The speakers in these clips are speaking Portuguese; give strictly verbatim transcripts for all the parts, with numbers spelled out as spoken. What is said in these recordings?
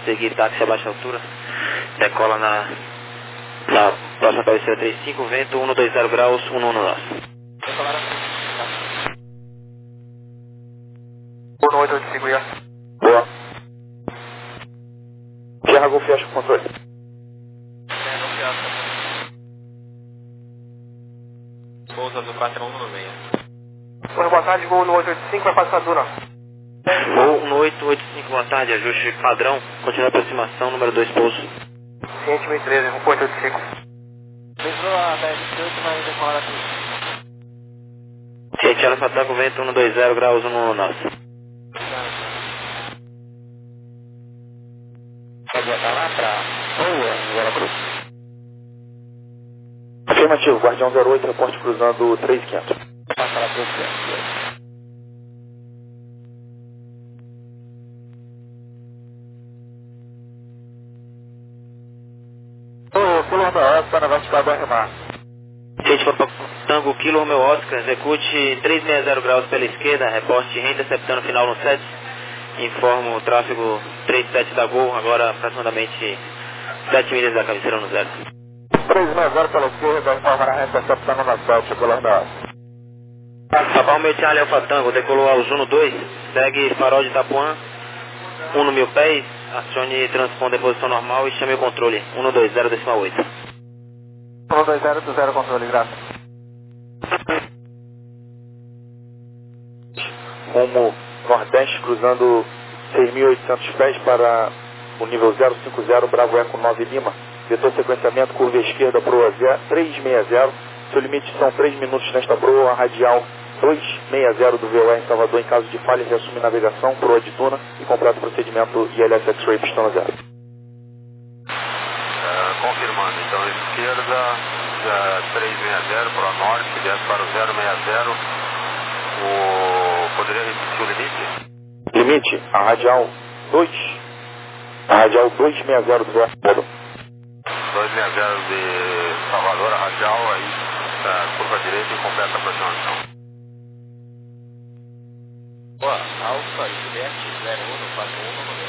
seguir táxi a baixa altura. Decola na, na próxima cabeceira trinta e cinco, vento cento e vinte graus, um um nós. um oito oito cinco, já. Boa. Sierra Golf, fecha o controle. Pousa do quatro um no meio. Oi, boa tarde, voo no oito oito cinco, vai passar dura. Voo no oito oito cinco, boa tarde, ajuste padrão, continua a aproximação, número dois, pouso. Ciente mil e treze, um oito oito cinco. Livrou a dez vinte e oito, vai decolar aqui. Ciente Alfa Tango, vento cento e vinte graus, um um nós. Vai botar lá pra Boa, Veracruz. Afirmativo, Guardião zero oito, reporte cruzando três mil e quinhentos. Passa lá pro centro. Ô, Pulando a Oscar, vai te dar do arremar. Ciente Papa Tango, Kilo Romeo Oscar, execute trezentos e sessenta graus pela esquerda, reporte reinterceptando final no sete. Informo o tráfego trinta e sete da Gol, agora aproximadamente sete milhas da cabeceira no zero. trezentos e sessenta pela esquerda, informará a interceptando na sete, Pulando a Oscar. Papa Romeo Charlie Alfa Tango, decolou ao Juno dois, segue farol de Itapuã, um no mil pés, acione transponder posição normal e chame o controle, um no dois zero decimal oito. um dois zero do zero controle, graças. Rumo nordeste, cruzando seis mil e oitocentos pés para o nível zero cinco zero, Bravo Eco nove Lima. Vetor sequenciamento, curva esquerda, proa trezentos e sessenta. Seu limite são três minutos nesta proa, radial duzentos e sessenta do V O R em Salvador. Em caso de falha, reassume navegação, proa de tuna e completa o procedimento I L S X-Ray pistão zero. Uh, confirmando, então esquerda uh, trezentos e sessenta para o norte, desce para o zero seis zero. O... Poderia repetir o limite? Limite, a radial dois, a radial duzentos e sessenta do V O R. duzentos e sessenta de Salvador, a radial, aí uh, curva direita e completa a aproximação. Boa, Alfa Juliette zero um no quatro um no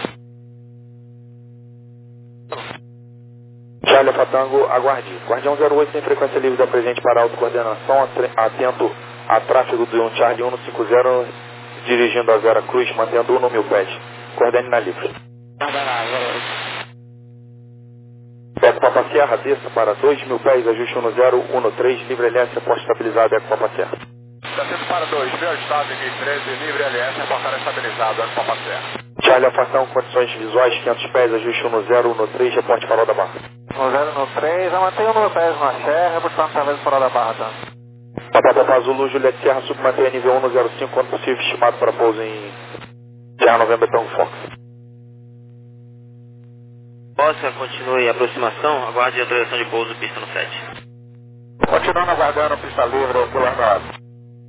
meio. Charlie Alfa Tango, aguarde. Guardião zero oito tem frequência livre da presente para autocoordenação, atento a tráfego do um Charlie um no cinco zero, dirigindo a Vera Cruz, mantendo um no mil pés. Coordene na livre. Guarda lá, zero oito. Eco Papa Serra, desça para dois mil pés, ajuste um no zero, um no três, livre L S, reporte estabilizado, Eco Papa Serra. Descendo para dois mil, estado em treze, livre L S, reportar estabilizado, Eco Papa Serra. Charlie Alfa Tango, condições visuais, quinhentos pés, ajuste um no zero, um no três, reporte farol da barra. No zero no três, eu mantenho no pés na serra, buscando talvez fora da barra, tá? Papa Papa Zulu, Juliette Serra, submantenha nível um no zero cinco, quando possível, estimado para pouso em Serra Novembro Tango Fox. Oscar, continue a aproximação, aguarde a autorização de pouso, pista no sete. Continuando aguardando, pista livre, pulando a asa.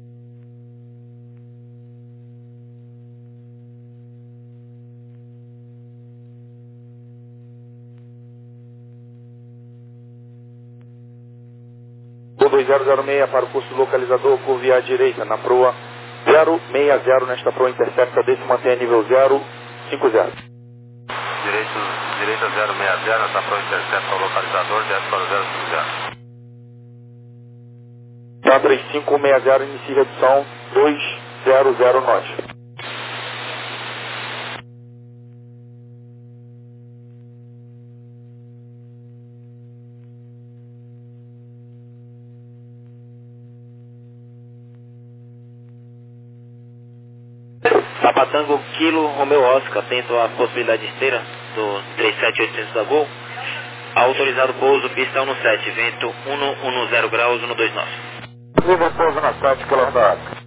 dois zero zero seis para o curso localizador, curva à direita, na proa zero seis zero, nesta proa intercepta desse, mantém nível zero cinco zero. Direito, direita zero seis zero, essa proa intercepta o localizador, desce para o zero cinco zero. Então, três cinco seis zero, inicia redução dois zero zero nós. Papa Tango, Kilo Romeo Oscar, atento à possibilidade de esteira do três sete oitocentos da Gol. Autorizado pouso, pista um no sete, vento um zero graus, um dois nós. Livre pouso na sete, quilômetro da Oscar.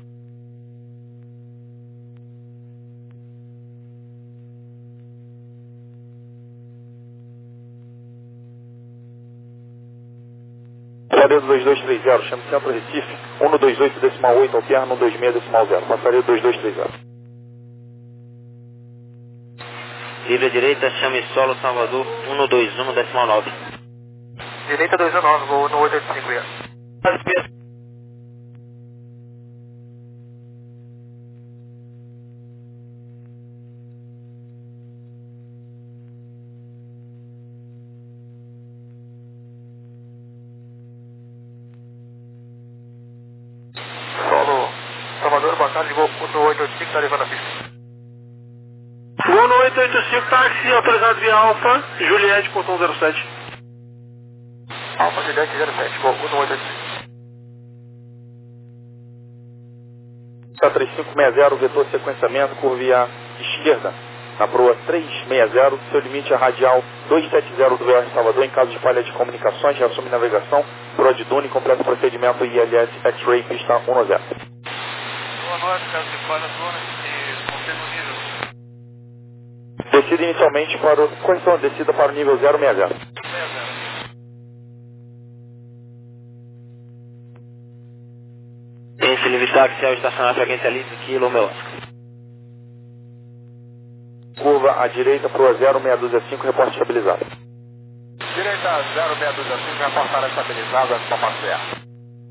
Passaria do dois dois três zero, chame Centro Recife, um no dois oito decimal oito, alterno um dois seis decimal zero. Passaria do dois dois três zero. Livre à direita, chame solo Salvador, um no dois um decimal nove. Direita dois um nove, vou no oito oito cinco, já. tarde, voo um oito oito cinco, está levando a pista. Voo no oito oito cinco, táxi autorizado via Alfa, Juliette, portão zero sete. Alfa, Juliette zero sete, voo um oito oito cinco. três cinco seis zero, vetor sequenciamento, curva esquerda, na proa três seis zero, seu limite é radial duzentos e setenta do V R Salvador, em caso de falha de comunicações, reassume navegação, proa de dune, completo procedimento I L S X-Ray, pista um zero. Boa noite, caso de falha duna, e confirma o nível. Descida inicialmente para o... Correção, descida para o nível zero seis zero. seis zero. Esse livre táxi ao estacionar frequência livre, quilo, meu Oscar. Curva à direita, proa zero seis dois cinco, reporte estabilizado. Direita zero seis dois cinco, reportar estabilizado, para passear.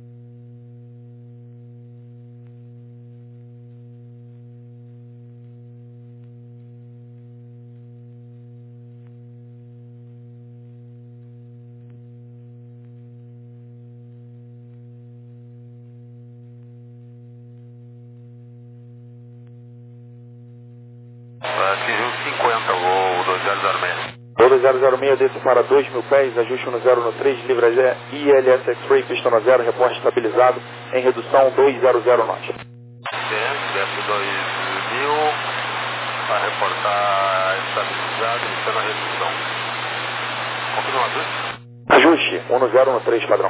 Atingiu cinquenta, voo dois zero zero seis. Voo dois zero zero seis, desce para dois mil pés, ajuste no zero no três, livre I L S X-Ray, pista no zero, reporte estabilizado, em redução dois zero zero knots. Desce dois mil, para reportar estabilizado, iniciando a redução. Confirma o ajuste? Ajuste, um no zero no três, padrão.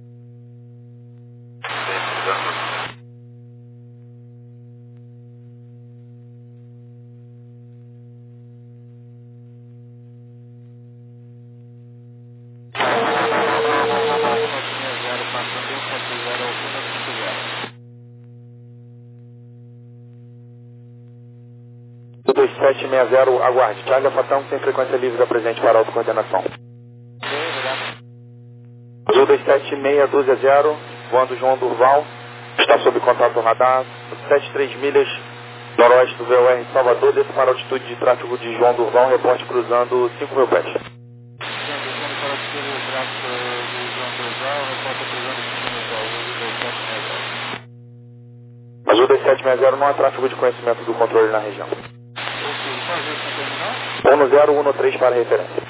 dois sete seis zero, aguarde. Charlie Fatão, tem frequência livre da presente para autocoordenação. Azul dois sete seis dois zero, voando João Durval, está sob contato radar, setenta e três milhas noroeste do V O R Salvador, desce para a altitude de tráfego de João Durval, reporte cruzando cinco mil pés. Azul dois sete seis zero, não há tráfego de conhecimento do controle na região. um no zero, um no três para referência.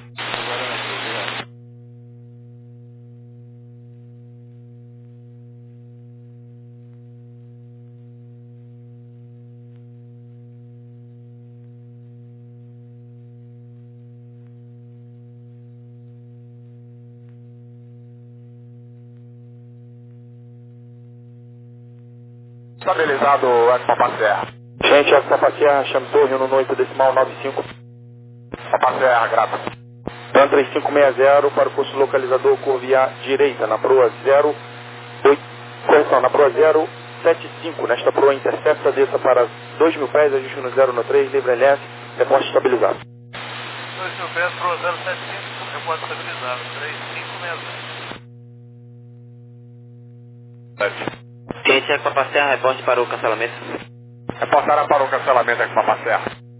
Estabilizado, Eco Serra. Gente, Eco Serra, chame torre no oito decimal nove cinco. Eco Serra, grato. Dan três cinco seis zero para o curso localizador curva direita, na proa zero oito, correção, na proa zero sete cinco, nesta proa intercepta, desça para dois mil pés, ajuste no zero no três, livre L S, reporte estabilizado. dois mil pés, proa zero sete cinco, reporte estabilizado, três cinco seis zero. Ciente é para passear, reporte para o cancelamento. Reportará para o cancelamento aqui para passear.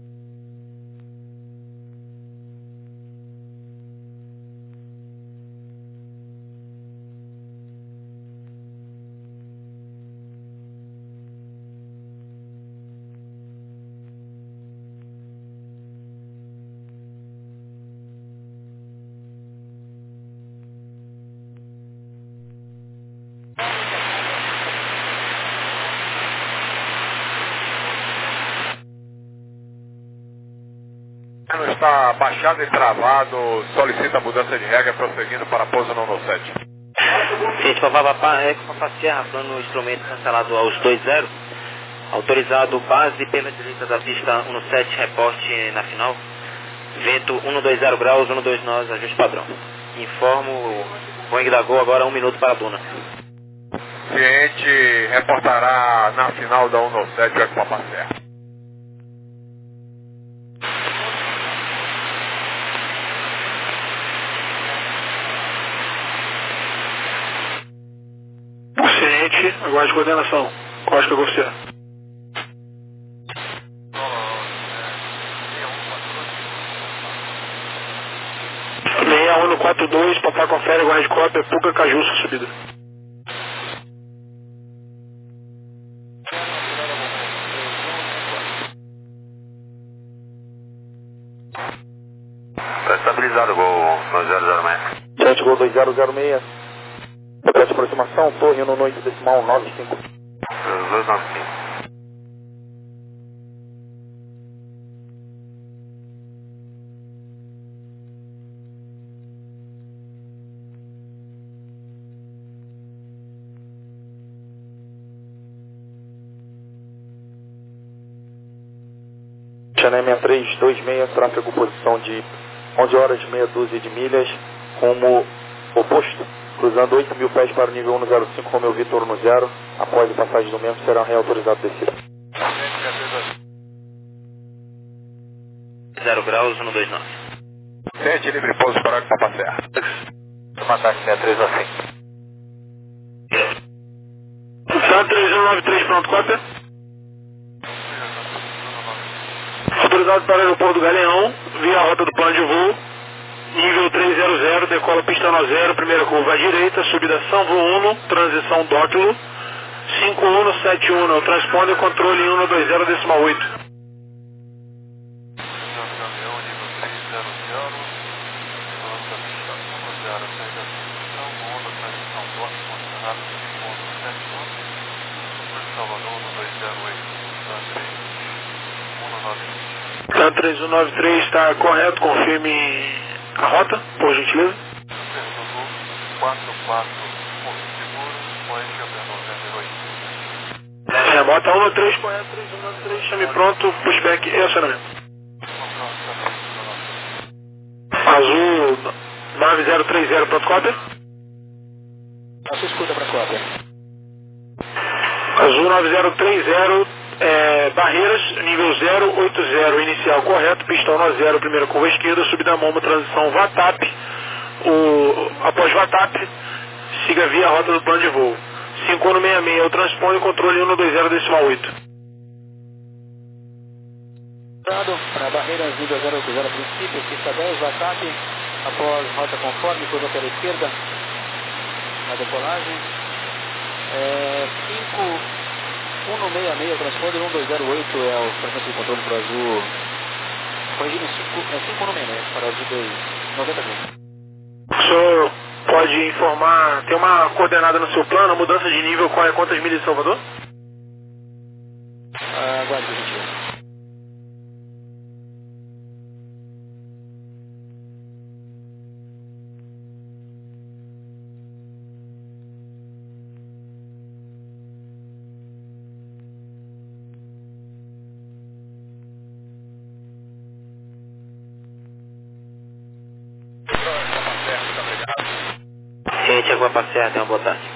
Está baixado e travado, solicita mudança de regra, prosseguindo para pouso no sete. Ciente para Papapá, é para passear, plano instrumento cancelado aos dois zero. Autorizado base pela direita da pista um sete, reporte na final. Vento um dois zero graus, um dois nós, ajuste padrão. Informo o Boeing da Gol agora um minuto para a Duna. Ciente reportará na final da um sete, é para passear. Aguarde coordenação. Costa Garcia. seis um no quatro dois, papai confere, guarde cópia, Puca Cajuça, subida. Estabilizado, Gol dois zero zero seis. Jet Gol dois zero zero seis. Repete aproximação, torre no noite decimal nove cinco. dois nove cinco. Channel seis três dois seis, tráfego posição de onze horas, meia dúzia de milhas, rumo oposto, cruzando oito mil pés para o nível cento e cinco, Romeu Vitor no zero. Após a passagem do mesmo, será reautorizado descida. zero graus, cento e vinte e nove. Sete, livre pouso para Capacé. Ataque seis três a cinco. Santa três um nove três, pronto, cópia. Autorizado para o aeroporto do Galeão, via a rota do plano de voo, nível trezentos, decola pista no zero, primeira curva à direita, subida São Voluno, transição Dóquilo, cinco um sete um, transponder controle cento e vinte decimal oito. Santa três um nove três está correto, confirme a rota, por gentileza. quatro quatro, seguro, Oeste noventa e oito. Remota um três, correto, três um nove três, chame pronto, pushback e acionamento. Azul nove zero três zero, pronto, cópia. Você escuta para cópia. Azul nove zero três zero, é, Barreiras, nível zero oito zero, inicial correto, pistão no zero, primeira curva esquerda, subida Momo, transição VATAP, o, após VATAP, siga via rota do plano de voo. cinco um seis seis, o transponder, controle cento e vinte decimal oito. Para Barreiras, nível zero oito zero, princípio, pista dez, VATAP, após rota conforme, curva pela esquerda, na decolagem, é, cinco um seis seis, o transponder cento e vinte oito é o frequência de controle para o Azul. Corrigindo, cinco um seis seis para o Azul dois noventa mil. O senhor pode informar, tem uma coordenada no seu plano, mudança de nível, qual é, quantas milhas de Salvador? Ah, aguarde, por gentileza. Gente, Água Passeia, tenha uma boa tarde.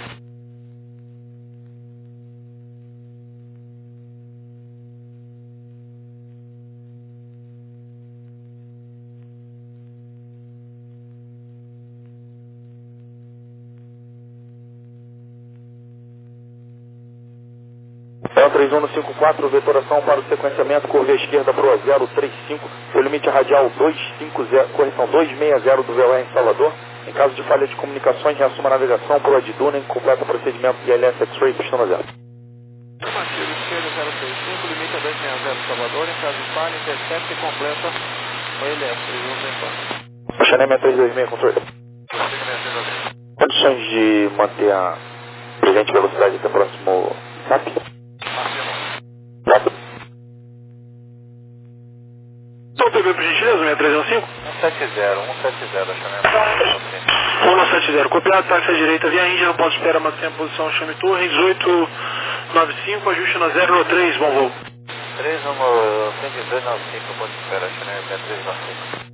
É três um cinco quatro, vetoração para o sequenciamento, curva esquerda para o zero três cinco, seu limite radial duzentos e cinquenta, correção duzentos e sessenta do V O R em Salvador. Em caso de falha de comunicações, reassuma a navegação por Addunen, completa o procedimento de I L S X-Ray, pistão zero. Afirmativo, esquerda zero três cinco, limite a duzentos e sessenta Salvador, em caso de falha, intercepta e completa o I L S três um zero quatro. Channel seis três dois seis, controle. Condições de manter a presente velocidade até o próximo S A P? S A P. Então, P B, por gentileza, seis três um cinco? um sete zero, um sete zero, Channel. um sete zero, copiado, táxi à direita, via Índia, não posso esperar, manter a posição, chame torre, dezoito nove cinco, ajuste na zero três, bom voo. três um cento e dois nove cinco, pode esperar, Channel três nove cinco.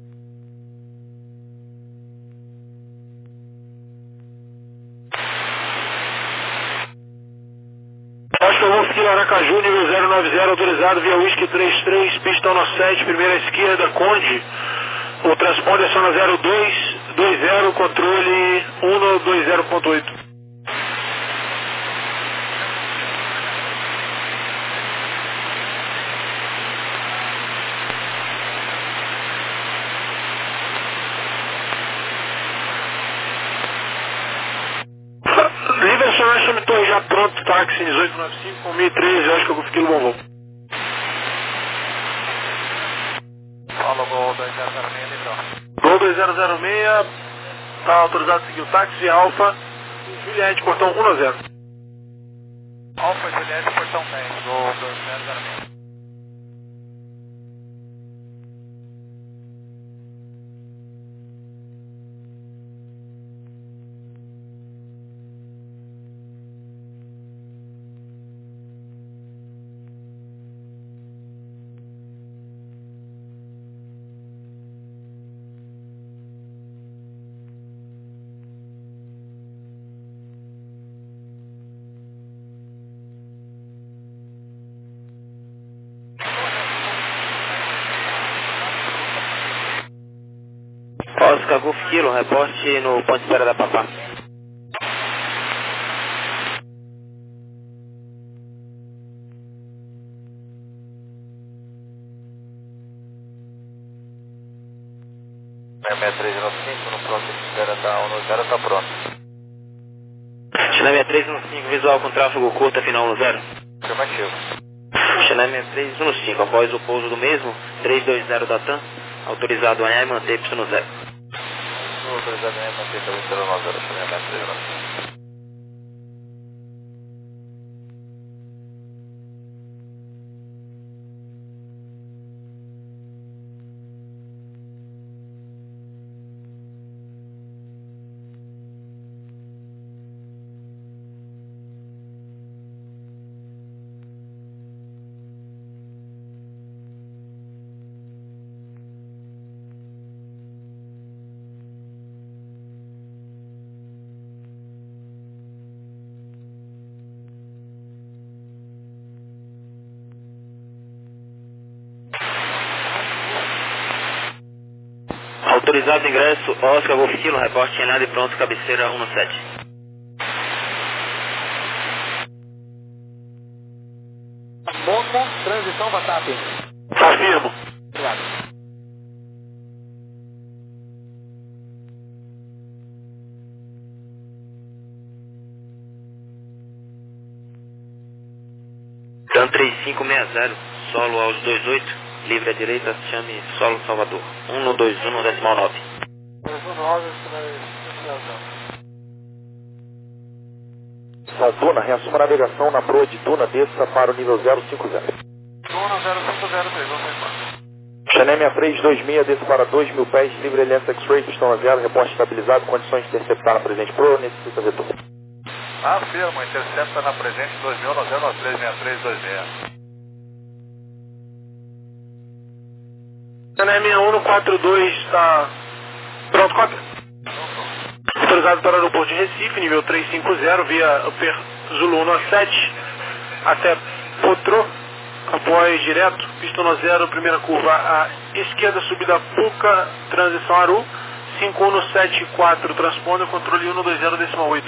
Acho que eu vou seguir Aracaju, nível zero nove zero, autorizado via Whisky três três, pistão no sete, primeira esquerda, Conde. O transponder é na zero dois dois zero, controle cento e vinte ponto oito. Livre acionar, chame torre já pronto, táxi dezoito nove cinco, com mil e treze, acho que eu consegui no bom voo. Fala, Gol dois zero zero seis, livrão. Gol dois dois zero zero seis, está autorizado a seguir o táxi Alfa, Juliette, portão um nove zero. Alfa, Juliette, portão dez, do dois zero zero seis. Oscar Golf Kilo, reporte no ponto de espera da Papá. seis três nove cinco, no ponto de espera da um nove zero, está pronto. China seis três um cinco, visual com tráfego curto, final um zero. Afirmativo. China seis três um cinco, após o pouso do mesmo, três dois zero da TAM, autorizado a e manter Y zero. Autorizado a manter Y zero, China seis três nove cinco. Autorizado ingresso, Oscar Golf Kilo, reporte em nada e pronto, cabeceira um sete. Momo, transição Vatap. Afirmo. Obrigado. TAM três cinco seis zero, solo aos dois oito, livre à direita, chame solo Salvador. um dois um, decimal nove. São Duna, reassuma a navegação na proa de Duna, desça para o nível zero cinco zero. Duna zero cinco zero três, vamos embora. China seis três dois seis, desça para dois mil pés, livre Aliança X-Ray, pistão a zero, reporte estabilizado, condições de interceptar na presente proa, necessita vetor. Afirma, intercepta na presente dois mil nove zero nove três seis três dois seis. China seis um quatro dois está pronto, cópia. Autorizado para o aeroporto de Recife, nível trezentos e cinquenta, via Upper Zulu um sete até Potro, após direto, pistão zero, primeira curva à esquerda, subida Puca, transição Aru, cinco um sete quatro, transponder, controle um dois zero, decimal oito.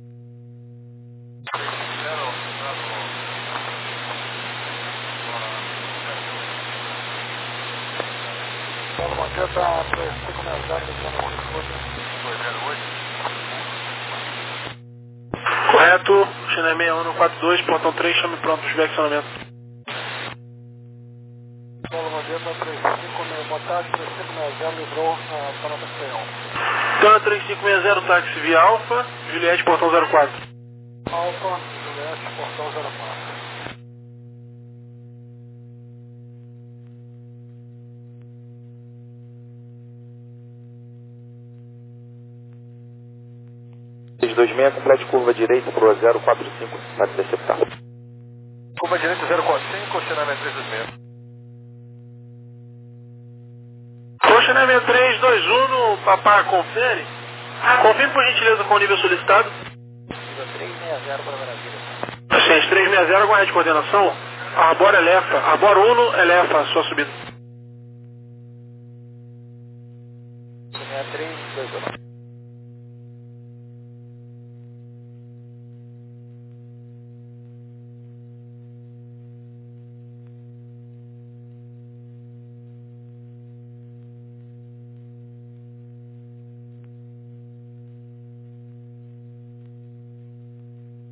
Correto, China seis um quatro dois, portão três, chame pronto, subir acionamento. Paulo Mandetta, três cinco seis, boa tarde, três cinco seis zero, livrou para nota P um. TAM três cinco seis zero, táxi via Alfa, Juliette, portão zero quatro. Alfa, Juliette, portão zero quatro. seis dois seis, complete curva direita, proa zero quatro cinco, para interceptar. Curva direita zero quatro cinco, China seis três dois seis. China seis três dois um, Papá, confere. Confirme por gentileza com o nível solicitado. Nível trezentos e sessenta para Brasília. trezentos e sessenta, aguarde de coordenação. Arbor Elefa, Arbor um, Elefa, sua subida. seis três dois um.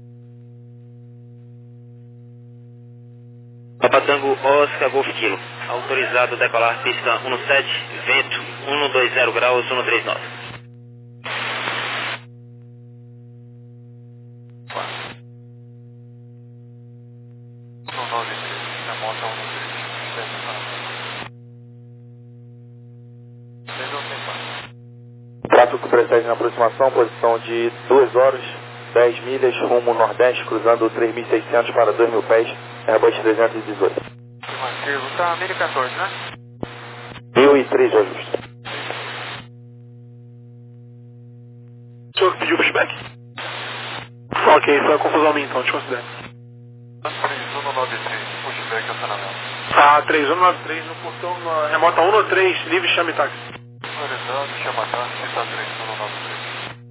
Papatango Oscar Golf Kilo, Autorizado decolar pista um sete, vento cento e vinte graus, cento e trinta e nove. Tráfego que precede na aproximação, posição de duas horas, dez milhas, rumo nordeste, cruzando três mil e seiscentos para dois mil pés, Airbus trezentos e dezoito. Afirmativo, tá mil e quatorze, né? mil e três ajuste. O senhor pediu pushback? Ok, foi a confusão minha então, te considero. três um nove três, pushback acionamento. Ah, três um nove três no portão, na remota um três, livre chame táxi. Autorizado, chama táxi, pista três um nove três.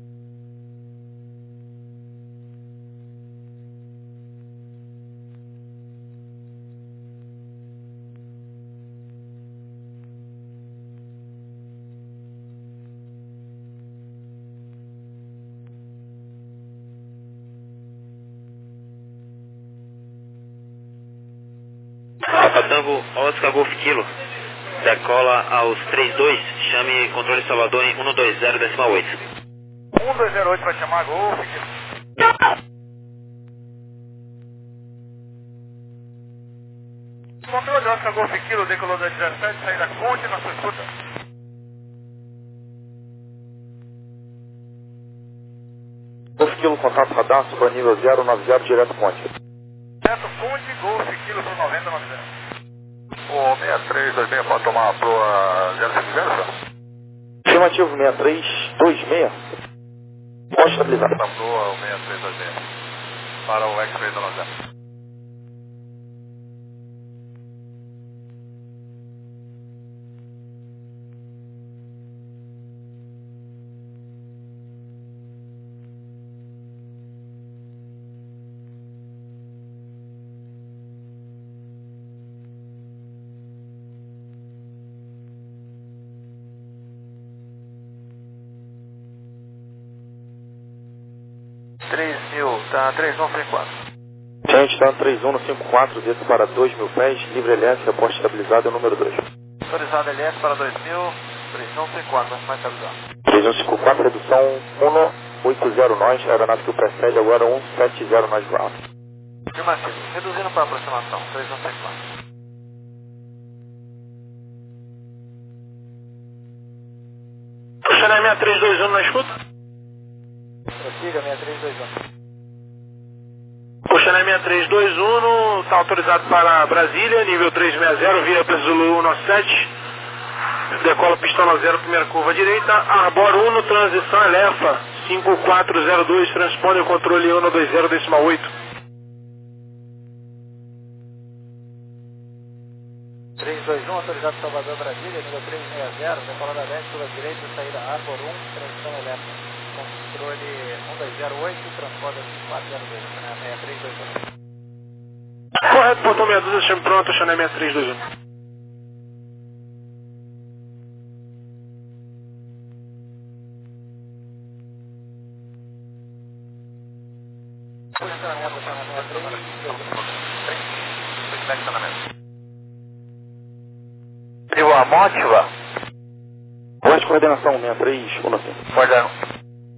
Papa Tango, Oscar Golf Kilo. Decola aos trinta e dois, chame controle Salvador em cento e vinte decimal oito. um dois zero oito para chamar Golf. Controle Oscar Golf Kilo, decolou da dezessete, saída Conte na sua escuta. Golf Kilo, contato radar, suba nível zero nove zero, direto ponte. Certo, Conte, Golf Kilo para noventa noventa. O seis três dois seis pode tomar a proa zero cinco zero, senhor? Afirmativo seis três dois seis. Pode estabilizar. A proa seis três dois seis. Para o X-Ray da Lazé. três mil, tá três um cinco quatro. Gente, está no três um no cinco quatro, desce para dois mil pés, livre L S, aposta estabilizada, é o número dois. Autorizado L S para dois mil, três um cinco quatro, mais estabilizado. três um cinco quatro, redução cento e oitenta nós, aeronave que o precede agora cento e setenta nós ground. Afirmativo, reduzindo para aproximação, três um cinco quatro. Chanel seis três dois um na escuta? Prossiga, seis três dois um. O Chanel seis três dois um está autorizado para Brasília, nível trezentos e sessenta, via P Zulu cento e sete. Decola pistão zero, primeira curva direita. Arbor um, transição Elefa, cinco quatro zero dois, transponder controle cento e vinte decimal oito. três dois um, autorizado Salvador, Brasília, nível trezentos e sessenta, decola da dez, curva direita, saída Arbor um, transição Elefa. Controle um dois zero oito, transporta cinco quatro zero dois, seis três dois um. Correto, portão meia dúzia, chame pronto, Chanel seis três dois um. E o Amótiva? Voz de coordenação seis três um cinco. Coordenação.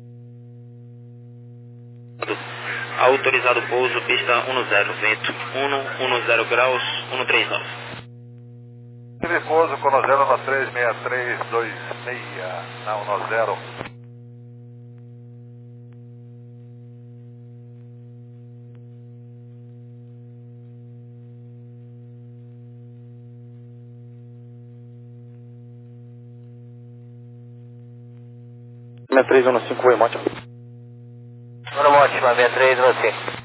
Autorizado pouso, pista dez, vento cento e dez graus, cento e trinta e nove. Livre pouso, Conozelo na três seis três dois seis, na dez. seis três um cinco, oi, Mótima. Número Mótima, seis três um cinco.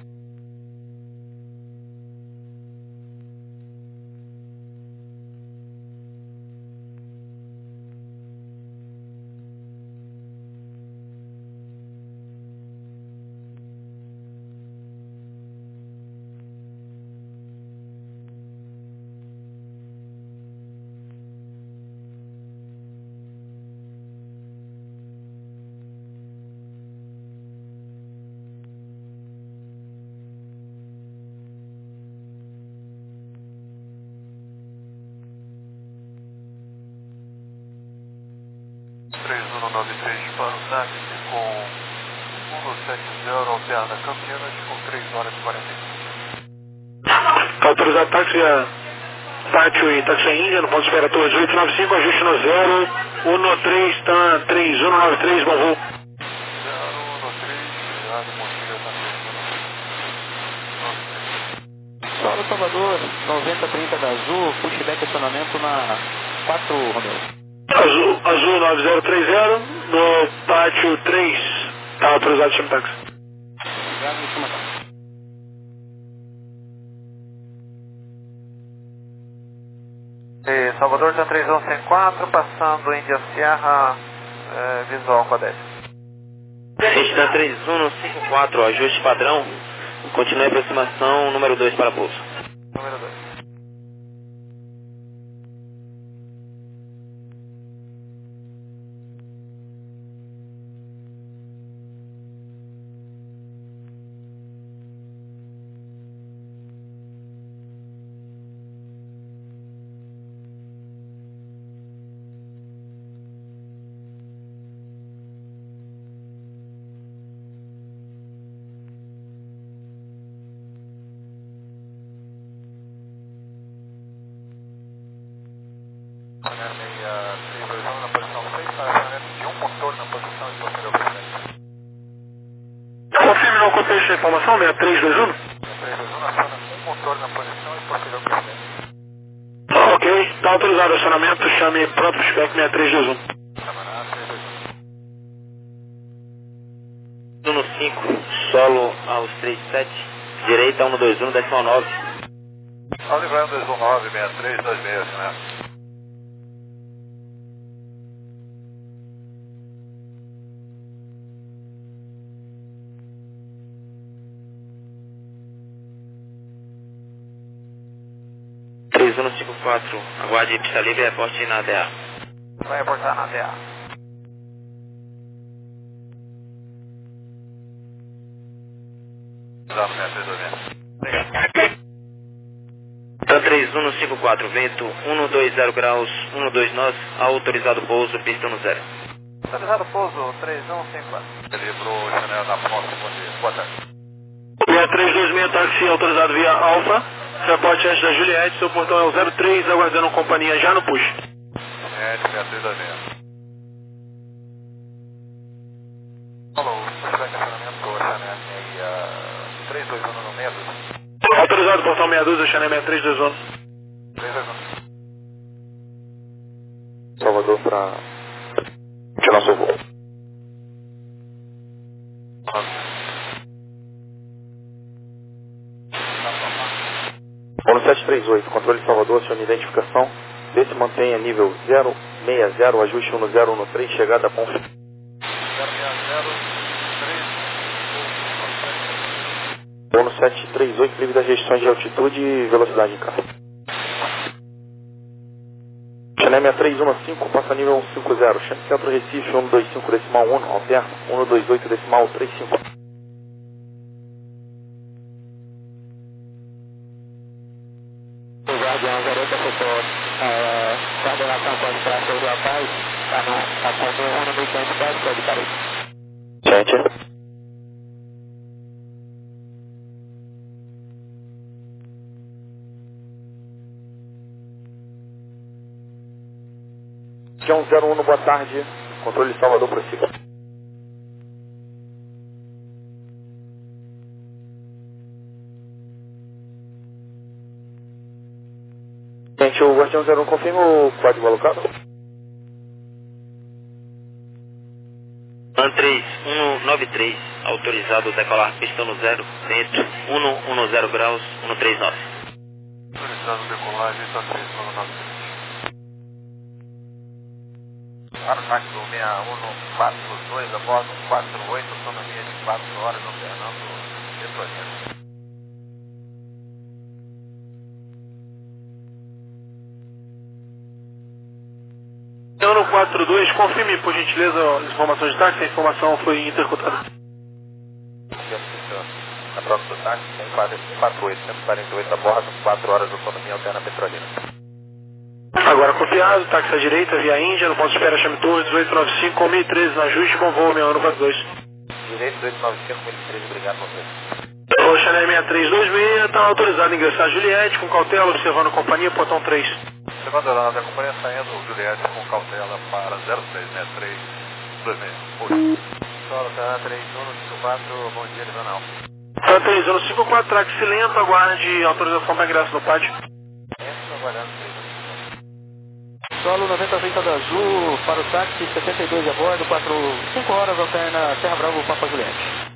um nove três para o táxi com um sete zero alterna Campinas com três horas e quarenta e cinco. Autorizado táxi a pátio e táxi Índia, no ponto de espera Torre oito nove cinco, ajuste no zero um três, tá três um nove três, bom voo. zero um três, obrigado, bom dia, tá Solo Salvador, noventa trinta da Azul, pushback acionamento na quatro, Romeu. Azul, Azul nove zero três zero, no pátio três, tá autorizado, chama táxi. Obrigado, me chama táxi. E Salvador está três um cinco quatro, passando Índia Sierra, é, visual com a dez. Está três um cinco quatro, ajuste padrão, continue a aproximação, número dois para pouso. Número dois. na posição seis, para acionamento de um motor na posição e posterior presidente. Confirme no contexto da informação, seis três dois um. seis três dois um, aciona um motor na posição e posterior presidente. Ok, está autorizado o acionamento, chame próprio spec seis três dois um. Camarada, seis dois um. um no cinco, solo aos três sete, direita um dois um, decimal nove. Oliveira dois um nove, seis três dois seis, né? três um cinco quatro, aguarde pista livre e reporte na D A. Vai reportar na D A. Exato, seis três dois seis. Obrigado. Tá três um cinco quatro, vento um dois zero graus, um dois nós, autorizado pouso, pista um zero. Autorizado pouso três um cinco quatro. Ele pro Chanel da Ponte, bom dia. Boa tarde. seis três dois seis, táxi autorizado via Alfa, reporte antes da Juliette, seu portão é o zero três, aguardando companhia já no push. Juliette, seis três dois seis. Alô, pushback acionamento, Chanel três dois um no seis dois. Autorizado portão seis dois, Chanel seis três dois um. três dois um. Salvador para tirar seu voo. Ono sete três oito, controle Salvador, acione identificação. Desse mantenha nível zero seis zero, ajuste um zero um três, chegada a ponto. zero seis zero três. Ono sete três oito, livre das restrições de altitude e velocidade em carro. Chanel seis três um cinco, passa nível cento e cinquenta, Chanel Centro Recife, um dois cinco decimal um, alterna, um dois oito decimal três cinco. Guardião Garota Fotor, coordenação pode traçar do Apaz, está com um no mil quinhentos pés, pode parar. Gente. Aqui é um zero um, boa tarde, controle Salvador, prossiga. Gente, o Guardião zero um confirma o código alocado? AN três um nove três, autorizado decolar pista no zero, dentro um um zero graus, um três nove. Autorizado decolagem, está três um nove três. Armax seis um quatro dois, a bordo quatro oito, autonomia de quatro horas, alternando Petrolina. Ano quatro dois, confirme por gentileza as informações de táxi, a informação foi intercutada. A próxima do táxi tem quatro oito, cento e quarenta e oito a bordo, quatro horas de autonomia alterna Petrolina. Agora copiado, táxi à direita, via Índia, no ponto de espera Chame Torres, dezoito noventa e cinco, com mil e treze na ajuste, bom voo, meu ano quatro dois. Direito, dezoito noventa e cinco, mil e treze, obrigado por você. O Chanel seis três dois seis está autorizado a ingressar Juliette, com cautela, observando a companhia, portão três. Observando a companhia saindo, Juliette com cautela para zero seis seis três dois seis. Solo, tá três um cinco quatro, bom dia, Livanal. Tá três um cinco quatro, táxi lento, aguarde autorização para ingresso no pátio. Estou aguardando três um cinco quatro. Solo noventa trinta da Azul, para o táxi setenta e dois a bordo, quatro, cinco horas, alterna Serra Bravo, Papa Juliette.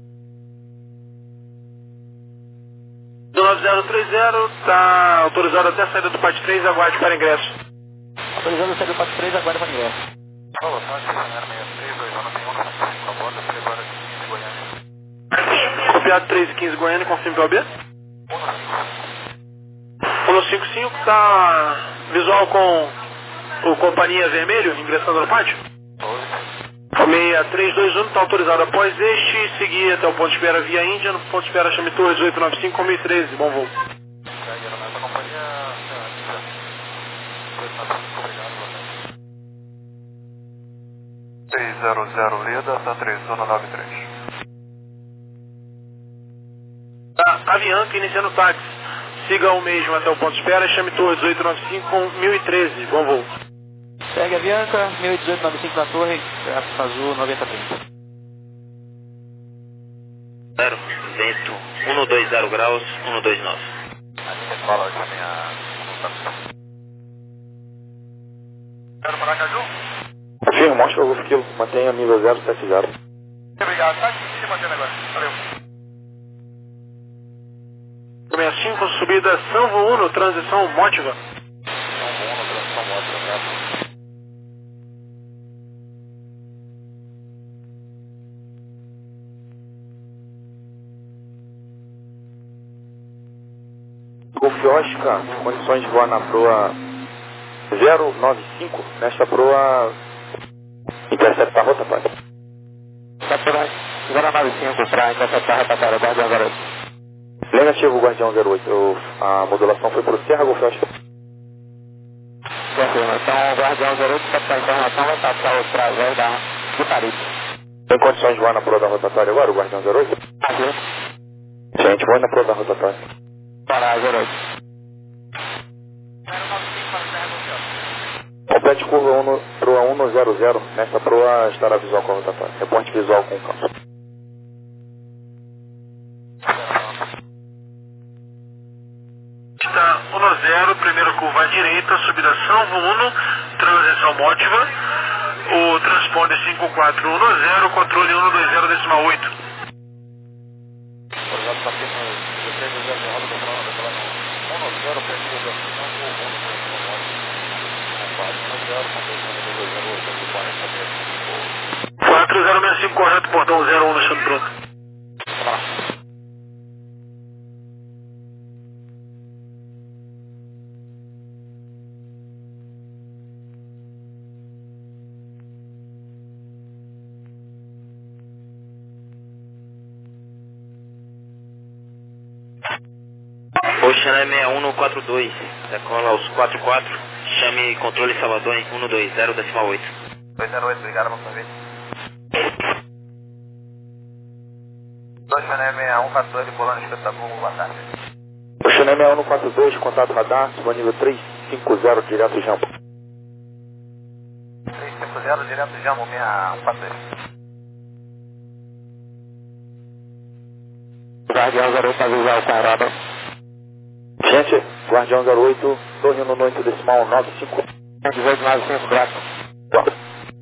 Do nove zero três zero, está autorizado até a saída do pátio três, aguarde para ingresso. Autorizado a saída do pátio três, aguarde para ingresso. Alô, táxi seis três dois um um um, a bordo, celebrar aqui em Goiânia. Copiado três e quinze Goiânia, confirme para o B. um cinco cinco, está visual com o companhia vermelho, ingressando no pátio. seis três dois um, está autorizado após este, seguir até o ponto de espera via Índia, no ponto de espera Chame Torres, dezoito noventa e cinco, com mil e treze, bom voo. seis zero zero Leda, está três um nove três. Tá, Avianca iniciando o táxi, siga o mesmo até o ponto de espera, Chame Torres, dezoito noventa e cinco, com mil e treze, bom voo. Segue a Bianca, mil e dezoito noventa e cinco na torre, tráfego azul noventa trinta. Zero, vento, cento e vinte graus, cento e vinte e nove. A linha fala de minha... Quero parar, Caju? Confirmo, mostra o Golf Kilo, mantenha nível zero sete zero. Obrigado, tá aqui, mantendo agora. Valeu. sessenta e cinco, subida Sanvo Uno, transição Mótiva. São Uno, transição Mótiva, certo? Golf Oscar, condições de voar na proa zero nove cinco, nesta proa intercepta a rota, pai. Captura zero nove cinco para interceptar a rotatória, Guardião zero oito. Negativo, Guardião zero oito, Eu, a modulação foi para o Serra Golf Oscar. Confirma, então o Guardião zero oito, captar a informação, vai passar o trajeto da, do Caribe. Tem condições de voar na proa da rotatória agora, o Guardião zero oito? Aqui, Gente, voa na proa da rotatória. para zero oito. Complete curva um, proa um zero zero, nesta proa estará visual com a rotatória. Reporte visual com o campo. Está um zero, primeira curva à direita, subida Sanvo Uno, transição Mótiva. O transponder cinco quatro um zero, controle cento e vinte decimal oito. Obrigado, tá tendo dezesseis do zero de roda, controlando a tela um zero, permitido da opção, um zero, quatro zero seis cinco, correto, portão zero um, deixando pronto. Ocean seis um quatro dois, decola aos quatro quatro, chame controle Salvador em cento e vinte decimal oito. dois zero oito, obrigado, vamos ver. dois seis um quatro dois, Bolano, espetacular, boa tarde. Ocean seis um quatro dois, contato radar, suba nível três cinco zero, direto Jambo. três cinco zero, direto Jambo, seis um quatro dois. Guardião zero oito, visual com a radar. Gente, Guardião zero oito, torre no oito decimal nove cinco. dezoito noventa e cinco, grato. Guarda.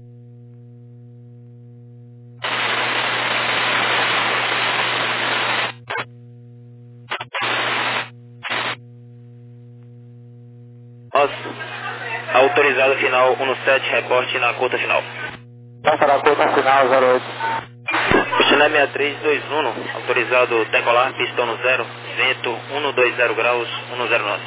Nossa, autorizado final sete, reporte na conta final. Vamos para a conta final zero oito. China seis três dois um, autorizado decolar, pistão no zero, vento cento e vinte graus, cento e nove.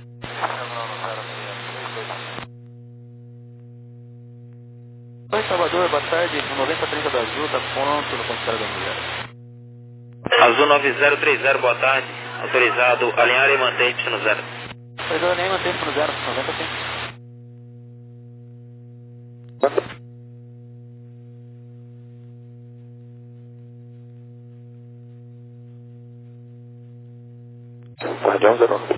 Oi, Salvador, boa tarde, o noventa trinta da Azul, tá pronto no ponto da mulher. Azul nove zero três zero, boa tarde, autorizado alinhar e manter Y zero. Pois eu nem mantém no zero, noventa trinta. Guardião zero um.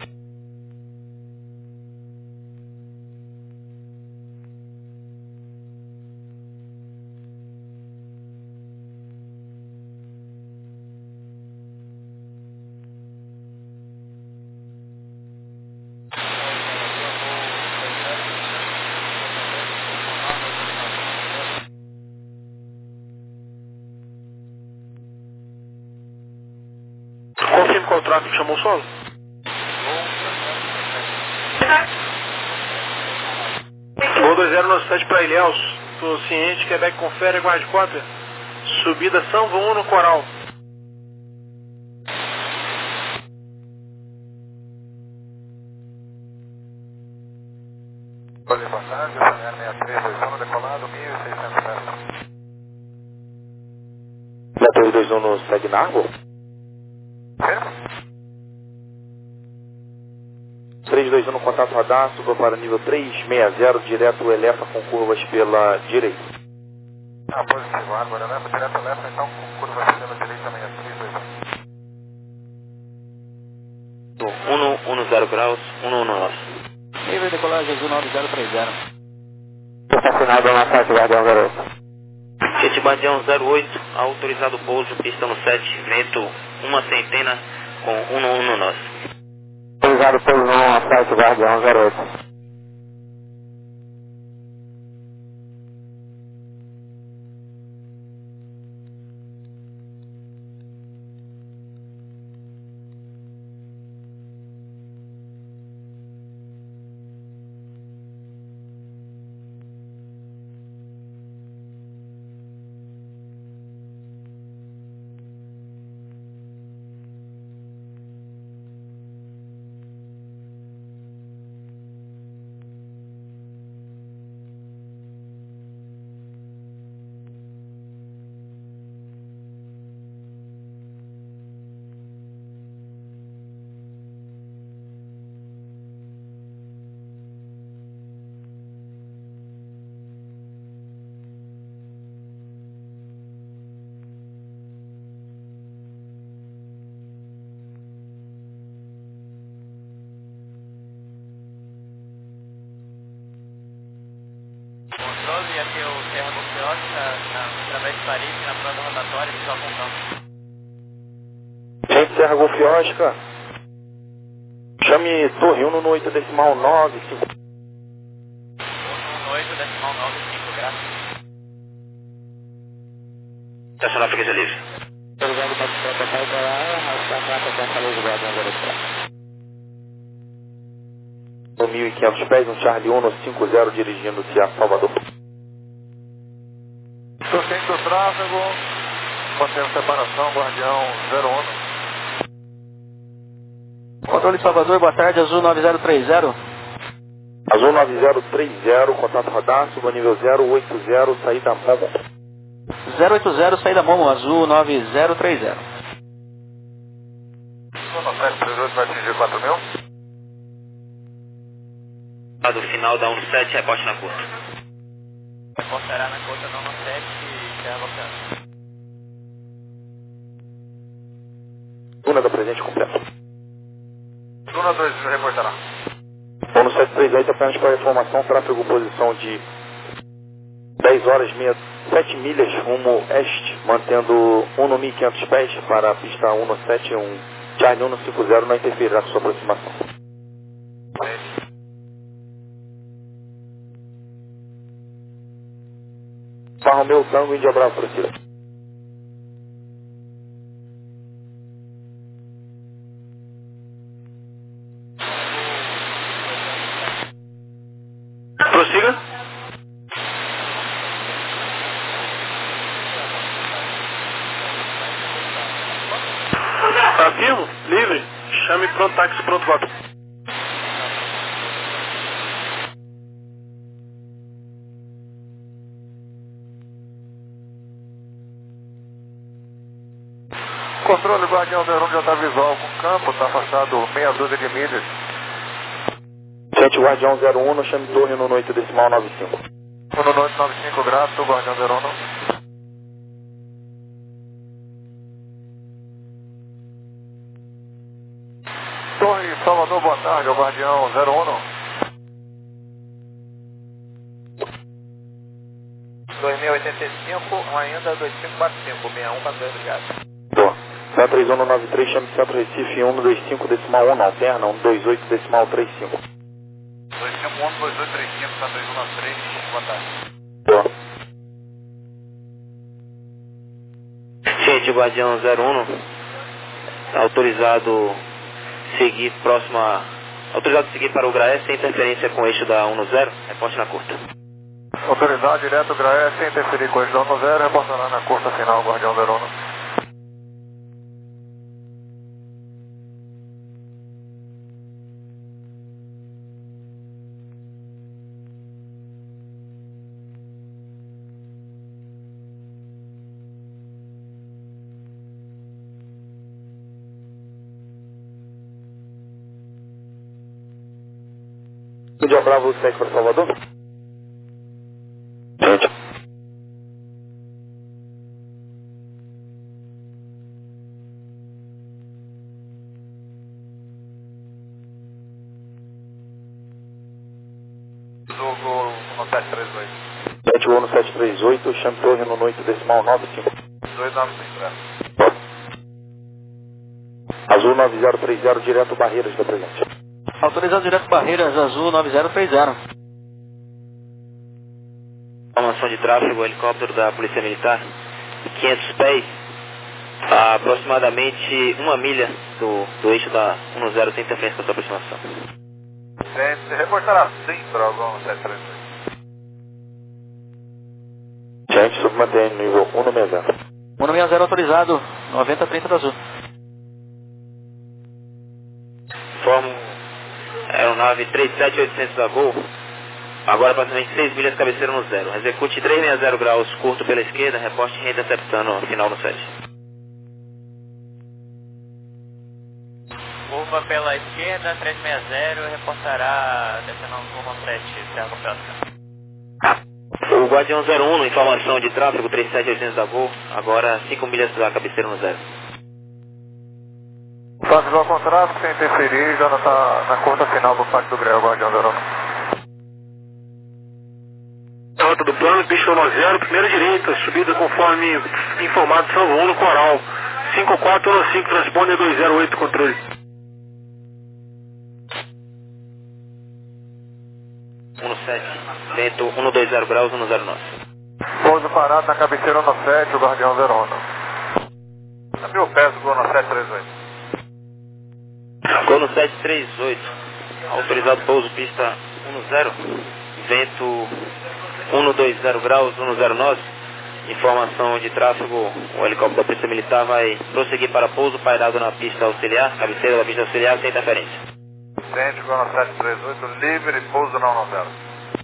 Confirme qual tráfego chamou o solo. Voo dois zero nove sete para Ilhéus. Estou ciente, Quebec confere, guarde cópia. Subida São João no Coral. Boa tarde, seis três dois um, decolado, mil e seiscentos metros. três dois um no Segnarbo? três dois um no contato radar, suba para nível três seis zero, direto Elefa com curvas pela direita. Ah, positivo, Água, Elefa, direto Elefa, então com curvas pela direita, três dois um. um no zero graus, um no nosso. Nível de decolagem azul nove zero três zero. Estacionado na faixa, Guardião zero oito. Jet Guardião zero oito, autorizado pouso, pista no sete, vento uma centena com um no um no nosso. Autorizado pouso na faixa, Guardião zero oito. Ia ter o Serra Golfiosa através de Paris, na prova rotatória de João Campos. Gente, Serra Golfiosca. Chame Torre um no oito decimal nove cinco. um no oito decimal nove cinco, graças. Estacionar freguesia livre. Obrigado, Patrick, para sair para lá, arrastar a placa com essa luz de guarda agora para. No mil e quinhentos pés, um Charlie um no cinco zero dirigindo-se a Salvador. Estou saindo do tráfego, mantendo separação, Guardião zero um. Controle Salvador, boa tarde, azul nove zero três zero. Azul nove zero três zero, contato radar, suba nível zero oito zero, saída Momo. zero oito zero, saída Momo, azul nove zero três zero. sete três oito vai atingir quatro mil. Do final da um sete, reporte na curta. Reportará na curta não no sete, Serra Golfiosa. Luna da presente completa. Luna dois reportará. No sete três oito, apenas para informação, tráfego posição de dez horas, sete milhas rumo oeste, mantendo um no mil e quinhentos pés para a pista um no sete, um Charlie um no cinco zero, não interferirá com sua aproximação. Barra Romeu, Tango, Índia Bravo, prossiga. Prossiga. Afirmo, livre. Chame pronto táxi, pronto voto. Controle Guardião zero um já está visual com campo, está afastado meia dúzia de milhas. Gente, Guardião zero um, no chame Torre no oito decimal nove cinco. um no oito nove cinco. exato, Guardião zero um. Torre Salvador, boa tarde, é o Guardião zero um. dois mil e oitenta e cinco, ainda dois cinco quatro cinco, sessenta e um quatro dois, obrigado. Boa. Centro três um nove três, chame Centro Recife um dois cinco decimal um, não, alterna, um dois oito decimal trinta e cinco. dois cinco um, dois oito três cinco, Centro três um nove três, boa tarde. Boa. Gente, Guardião zero um, autorizado seguir próximo a... Autorizado seguir para o Graé sem interferência com o eixo da um zero, reporte na curta. Autorizado direto Graé, sem interferir com o eixo da um zero, reportará na curta final, Guardião zero um. Dia Bravo segue para Salvador? Gente. Jogo sete três oito. sete um sete três oito, chame Torre no oito decimal nove cinco. dois nove cinco, Azul nove zero três zero, direto Barreiras da presente. Autorizado direto Barreiras, Azul nove zero três zero. Informação de tráfego, helicóptero da Polícia Militar, quinhentos pés, a aproximadamente uma milha do, do eixo da um zero, tem interferência com a sua aproximação. Gente, reportará sim para o sete três oito. Gente, submantém nível um no meia zero. um no meia zero autorizado, noventa trinta da Azul. Formo aeronave três sete oitocentos da Gol, agora aproximadamente seis milhas, cabeceira no zero. Execute trezentos e sessenta graus, curto pela esquerda, reporte reinterceptando final no sete. Curva pela esquerda, trezentos e sessenta, reportará descendo rumo sete, Serra Copelska. O Guardião zero um, informação de tráfego três sete oitocentos da Gol, agora cinco milhas da cabeceira no zero. Fácil ao contrato, sem interferir, já está na curta final do Pátio do Grêmio, Guardião zero um. Rota do plano, pista um zero, primeira direita, subida conforme informado, Salvo um no Coral. cinco quatro um cinco, transponder dois zero oito, controle. um sete, vento um dois zero graus, um zero nove. Pouso parado na cabeceira no sete, o Guardião zero um. A mil pés, gol no sete três oito. Gol no sete três oito, autorizado pouso pista um zero, vento um dois zero graus, um zero nove. Informação de tráfego, o helicóptero da Polícia Militar vai prosseguir para pouso pairado na pista auxiliar, cabeceira da pista auxiliar sem interferência. Tente, gol no sete três oito, livre, pouso não no zero.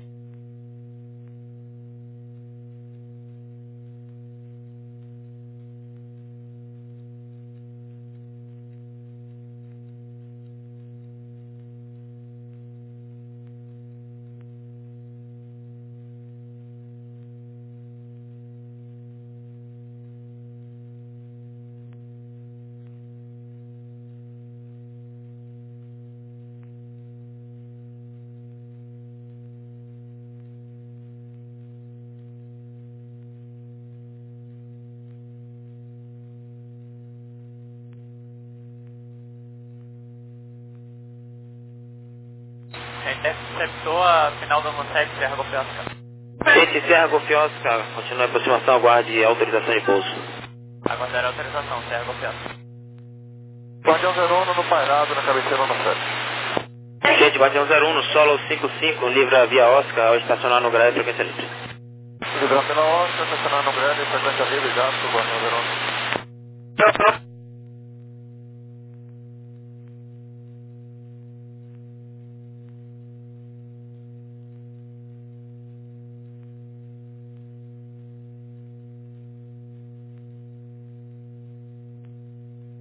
Interceptou a final do sete, Serra Copelska. Gente, Serra Copelska, continua a aproximação, aguarde autorização de pouso. Aguardar a autorização, Serra Copelska. Guardião zero um no pairado na cabeceira no sete. Gente, Guardião zero um no solo cinco cinco, livra via Oscar ao estacionar no Graé, frequência livre. Livrando pela Oscar, estacionar no Grêmio, frequência livre, gasto, Guardião zero um.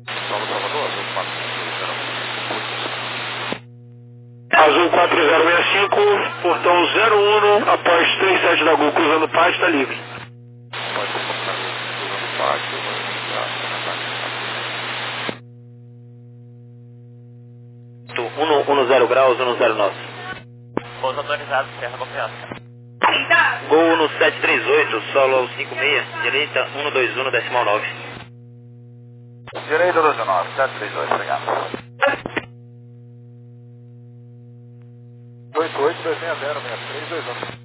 Azul quatro zero seis cinco, portão zero um, após trinta e sete da Gol, cruzando o pátio, está livre. Pode ser cruzando o pátio, um zero graus, um zero nosso. Pouso autorizado, Serra Confiança. Gol no sete três oito, solo ao cinco seis, direita um dois um, decimal nove. Direita dois nove, sete três oito, obrigado. oito oito dois seis zero, seis três dois um.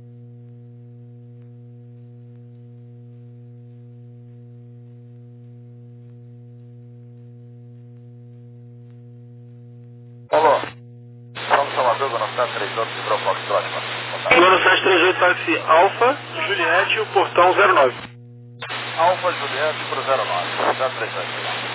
Alô, São Salvador, Guanaçá, três oito, Cibro Foxtrot. Gol no sete três oito, táxi Alfa, Juliette, o portão zero nove. Alfa, Juliette, pro zero nove, sete três oito, obrigado.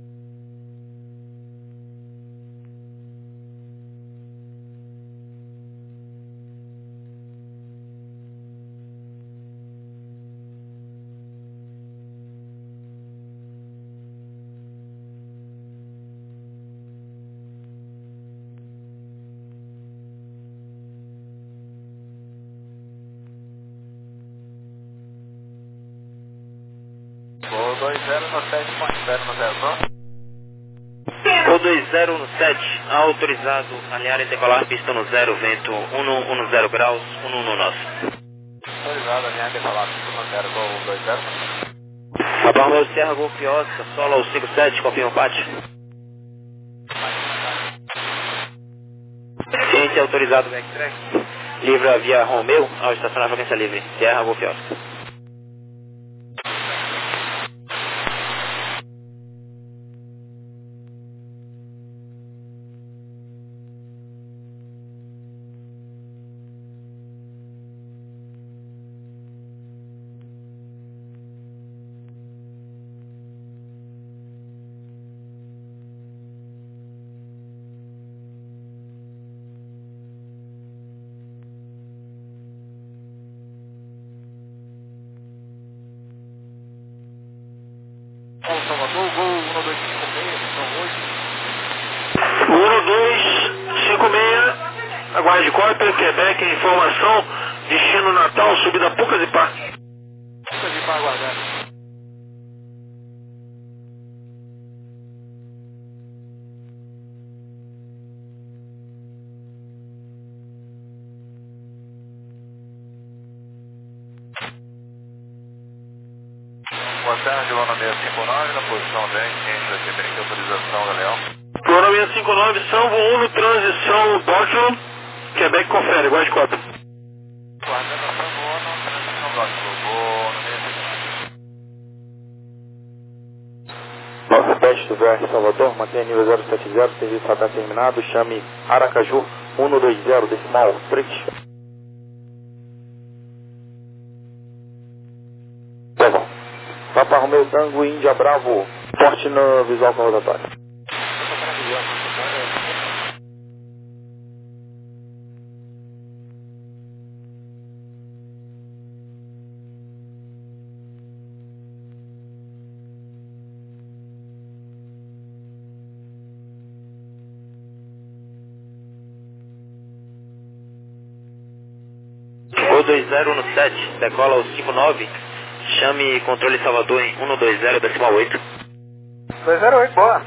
dois zero no sete, zero no zero um. Gol dois zero no sete, autorizado, alinhar e decolar, pista no zero, vento um zero graus, um um nosso. Autorizado, alinhar e decolar, pista no zero, Gol dois zero. Papa Romeu Serra, Gol Fiosca, solo ao cinco sete, confirma o pátio. Ciência autorizado, backtrack. Livre a via Romeu, ao estacionar a frequência livre, Serra, Gol Fiosca. São Salvador, Gol um dois cinco seis, são oito. um dois cinco seis, aguarde cópia, Quebec, informação, destino Natal, subida Pucas e Pá. Pucas e Pá aguardando. Boa tarde, Lona seis cinco nove, na posição dez, ciência aqui, tem que autorização, Galeão. Lona seis cinco nove, salvo um, transição Bóquilo, Quebec, confere, aguarde cópia. Guardando a Salvo um, transição Bóquilo, vou no seis cinco nove. Nosso teste do V R Salvador, mantenha nível zero sete zero, serviço radar terminado, chame Aracaju um dois zero, decimal três. Tá bom. Papa Romeu Tango, Índia Bravo, forte no visual com rotatório. Gol dois zero no sete, decola ao cinco nove, chame controle Salvador em um dois zero, decimal oito. dois zero oito, boa.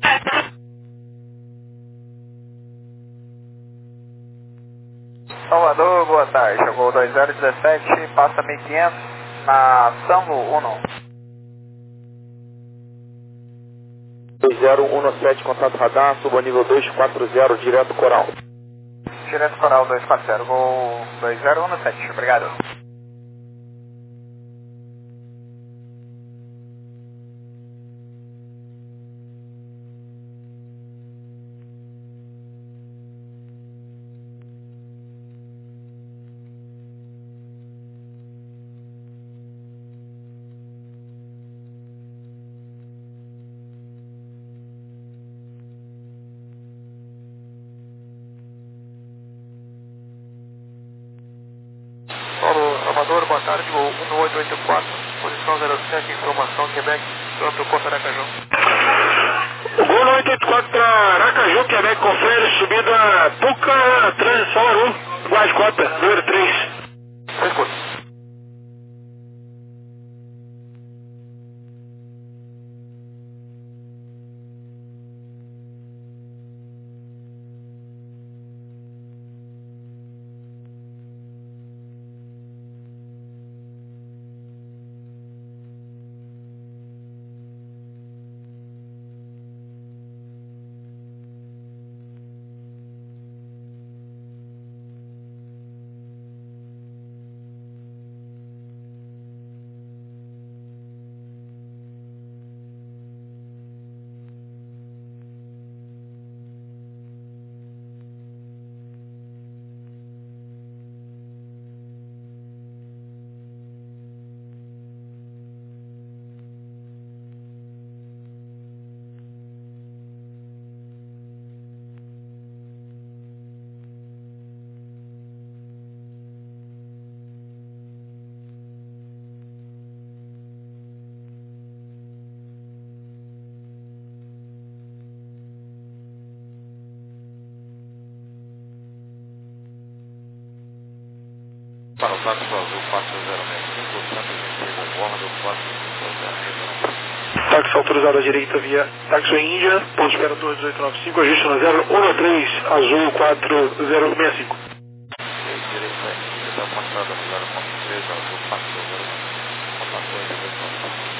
Salvador, boa tarde. Chegou dois zero dezessete, passa mil e quinhentos na Sambo um. dois zero um sete, contato radar, suba nível dois quatro zero, direto Coral. Direto Coral dois quatro zero, Gol dois zero um sete, obrigado. Salvador, boa tarde, voo um oito oito quatro, posição zero sete, informação Quebec, pronto, Costa Aracaju. Gol no oito oito quatro para Aracaju, Quebec, confere, subida Puca, transição Aru, Guascota, número três. Para o táxi azul quatro zero seis cinco, Santos Gentilha, bordo quatro cinco zero. Táxi autorizado à direita via Táxi Índia, ponto de espera dois oito nove cinco, ajuste no zero um três, azul quatro zero seis cinco. Direita Índia, está afastada no zero ponto três, azul quatro zero seis, contação de dois nove cinco.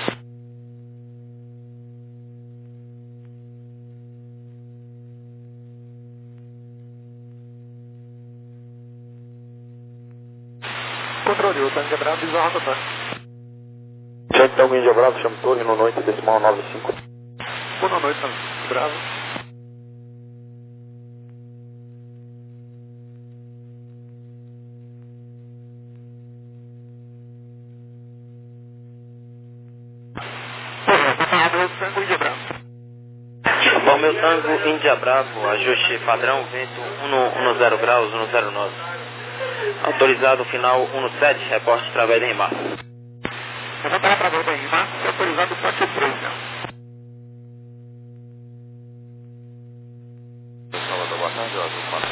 Controle, o Tanque Bravo, visual rotatório. Tanque Índia Bravo, chama torre no noite, decimal nove cinco. Boa noite, Tanque Bravo. Tanque Índia Bravo. Bom, meu Tango Índia Bravo, ajuste padrão, vento um zero graus, um zero nove. Autorizado final um sete, reporte através da RIMAR. Eu vou parar através da RIMAR, autorizado quatro três, né? Salvador, boa tarde, azul quatro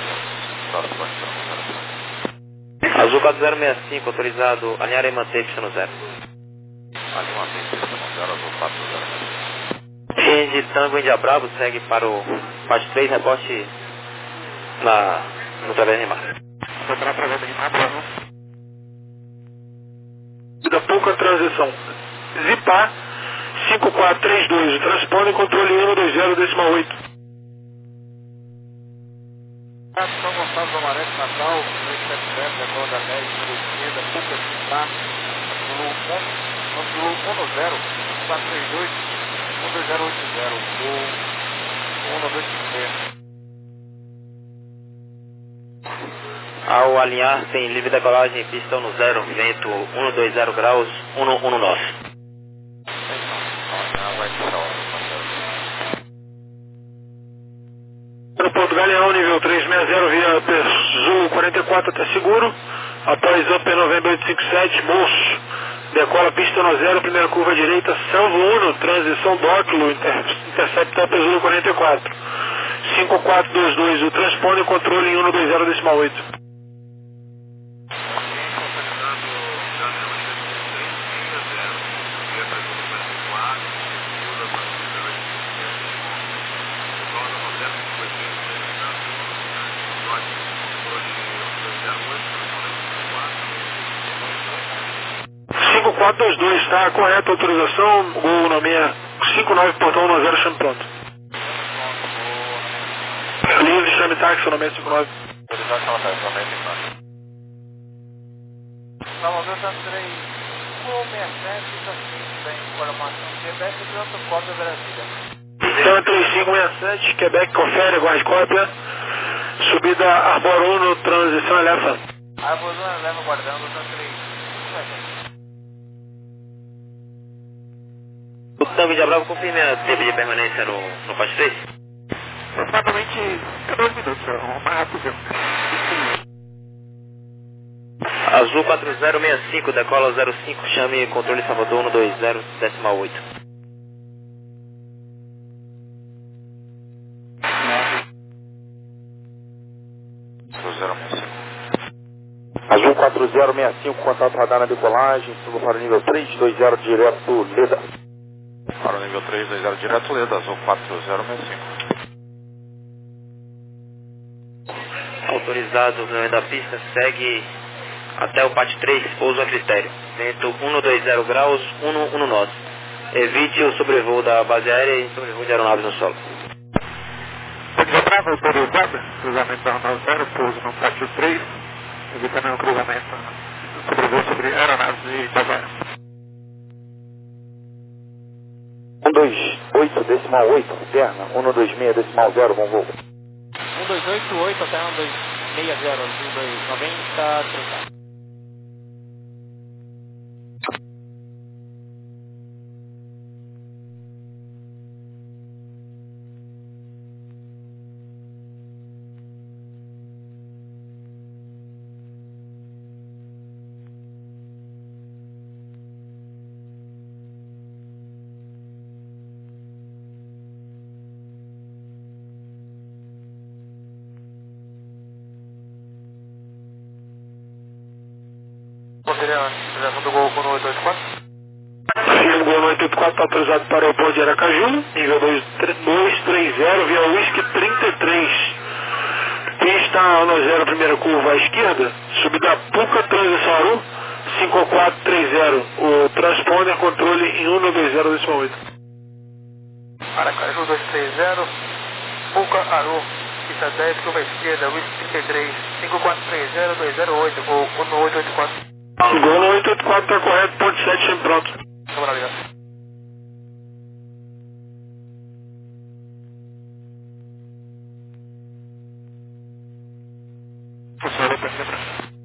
zero. Azul quatro zero seis cinco, autorizado alinhar e manter pista no zero. Alinha pista no zero, azul quatro zero seis. Rede Tango Índia Bravo, segue para o parte três, reporte na, no através da RIMAR. Vou parar através da RIMAR, Bravo. Da pouca transição. Zipar cinco quatro três dois, o transponder controle um dois zero decimal oito. São Gonçalo do Amarante, Natal, três sete zero, decola da dez, número esquerda, Puca Zipar, Zulu um zero, quatro três dois, um dois zero oito zero, o um dois cinco seis. Ao alinhar, tem livre decolagem, pista no zero, vento um dois zero graus, um um nove. No Porto Galeão, nível trezentos e sessenta, via Zulu quarenta e quatro até seguro. Após Upper November oito cinco sete, moço. Decola pista no zero, primeira curva direita, Salvo Uno, transição Dóquilo, inter, intercepta Upper Zulu quarenta e quatro. cinco quatro dois dois, o transponder controle em um dois zero decimal oito. cinco quatro dois dois, está correta a autorização, Gol na minha cinco nove, portão um zero, chame pronto. Livre, chame táxi, nome cinco nove. Salvador está três, Gol sessenta e sete, está sim, da informação Quebec e Santo Cópia Brasília. Então três cinco seis sete, Quebec, confere, Guascópia, subida Arbor Uno, transição Elefa. Arbor Uno, leva guardando, está três. O Tango Índia Bravo, confirme a tempo de permanência no, no parte três? Aproximadamente dois minutos, o mais rápido possível. Azul quatro zero seis cinco, decola zero cinco, chame controle Salvador um dois zero decimal oito. quatro zero seis cinco, contato radar na decolagem, subo para o nível três dois zero direto Leda. Para o nível três dois zero direto Leda, azul quatro zero seis cinco. Autorizado o movimento da pista, segue até o pátio três, pouso a critério. Vento cento e vinte graus, um um nós. Evite o sobrevoo da base aérea e sobrevoo de aeronaves no solo. Bravo, autorizado, cruzamento da Ronaldo zero, pouso no pátio três, evitando o cruzamento, sobrevoo sobre aeronaves e base aérea. um dois oito decimal oito, Terna, um dois seis decimal zero, bom voo. um dois oito oito até um dois seis zero, um dois noventa, trocado. Utilização do Gol com oito oito quatro. Firme Gol oito oito quatro, está autorizado para o aeroporto de Aracaju, nível dois três zero, via Whisky trinta e três. Pista no zero, primeira curva à esquerda, subida Puca, transição Aru, cinco quatro três zero. O transponder, controle em um dois zero decimal oito. Aracaju dois três zero, Puca, Aru, pista dez, curva à esquerda, Whisky trinta e três, cinco quatro três zero, dois zero oito, Gol um oito oito quatro. Gol no oito oito quatro está correto, ponto sete sempre pronto. Câmara ligada. Funcionou para quebrar.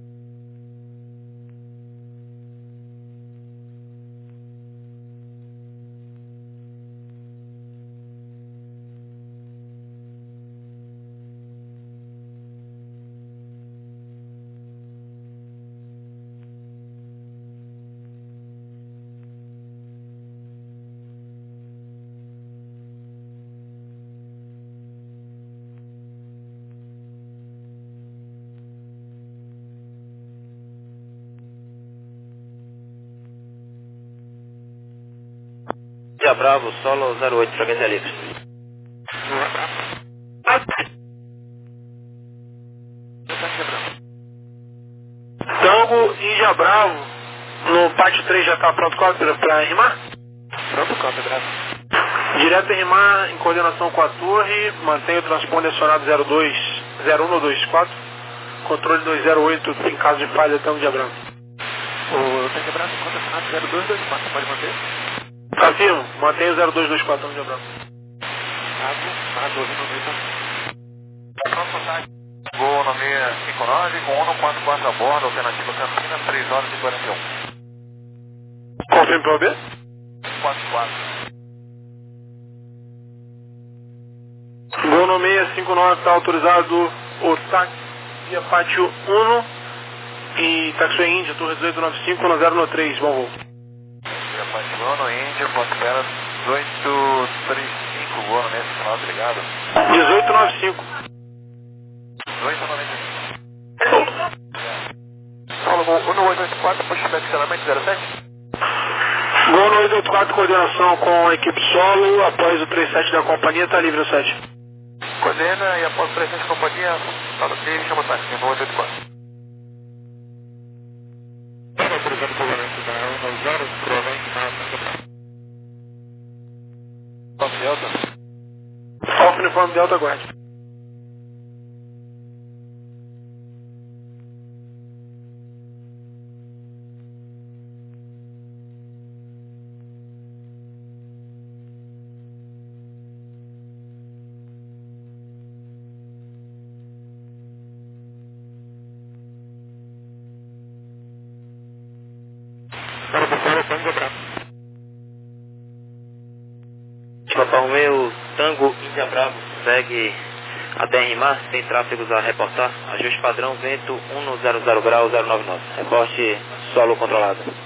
Dia Bravo, solo zero oito, frequência livre. Tango, Índia Bravo, no pátio três já está pronto para rimar? Pronto, conta, Bravo. Direto em rimar, em coordenação com a torre, mantém o transponder acionado zero dois zero um dois quatro, controle dois zero oito, em caso de falha, Tango de Bravo. O Tango de Bravo, conta acionado zero dois dois quatro, pode manter? Confirmo, mantém o zero dois dois quatro, Tango de Bravo. Água, água, ouvindo o Pronto, tá. Gol no seis cinco nove, com um quatro quatro a bordo, alternativa Campinas, três horas e quarenta e um. Confirmo para o B? quatro quatro. Gol no seis cinco nove, está autorizado o táxi via pátio um e taxi Índia, torre dezoito noventa e cinco, no zero no três, bom voo. Via pátio um, Índia, Pantera dezoito trinta e cinco, gol no nesse final, obrigado. dezoito noventa e cinco. dezoito noventa e cinco. Fala, gol um oito oito quatro, puxamento de zero sete. Gol no oito oito quatro, coordenação com a equipe solo, após o trinta e sete da companhia, está livre no sete. Coordena e após o trinta e sete da companhia, fala dele, chama o táxi, no oito oito quatro. Autorizado o cruzamento da um zero, cruzamento na Alfa Delta. Alfa Uniforme Delta, aguarde. Papa Romeo, Tango, Índia Bravo, segue até rimar, sem tráfegos a reportar. Ajuste padrão, vento um zero zero graus, zero nove nove. Reporte solo controlado.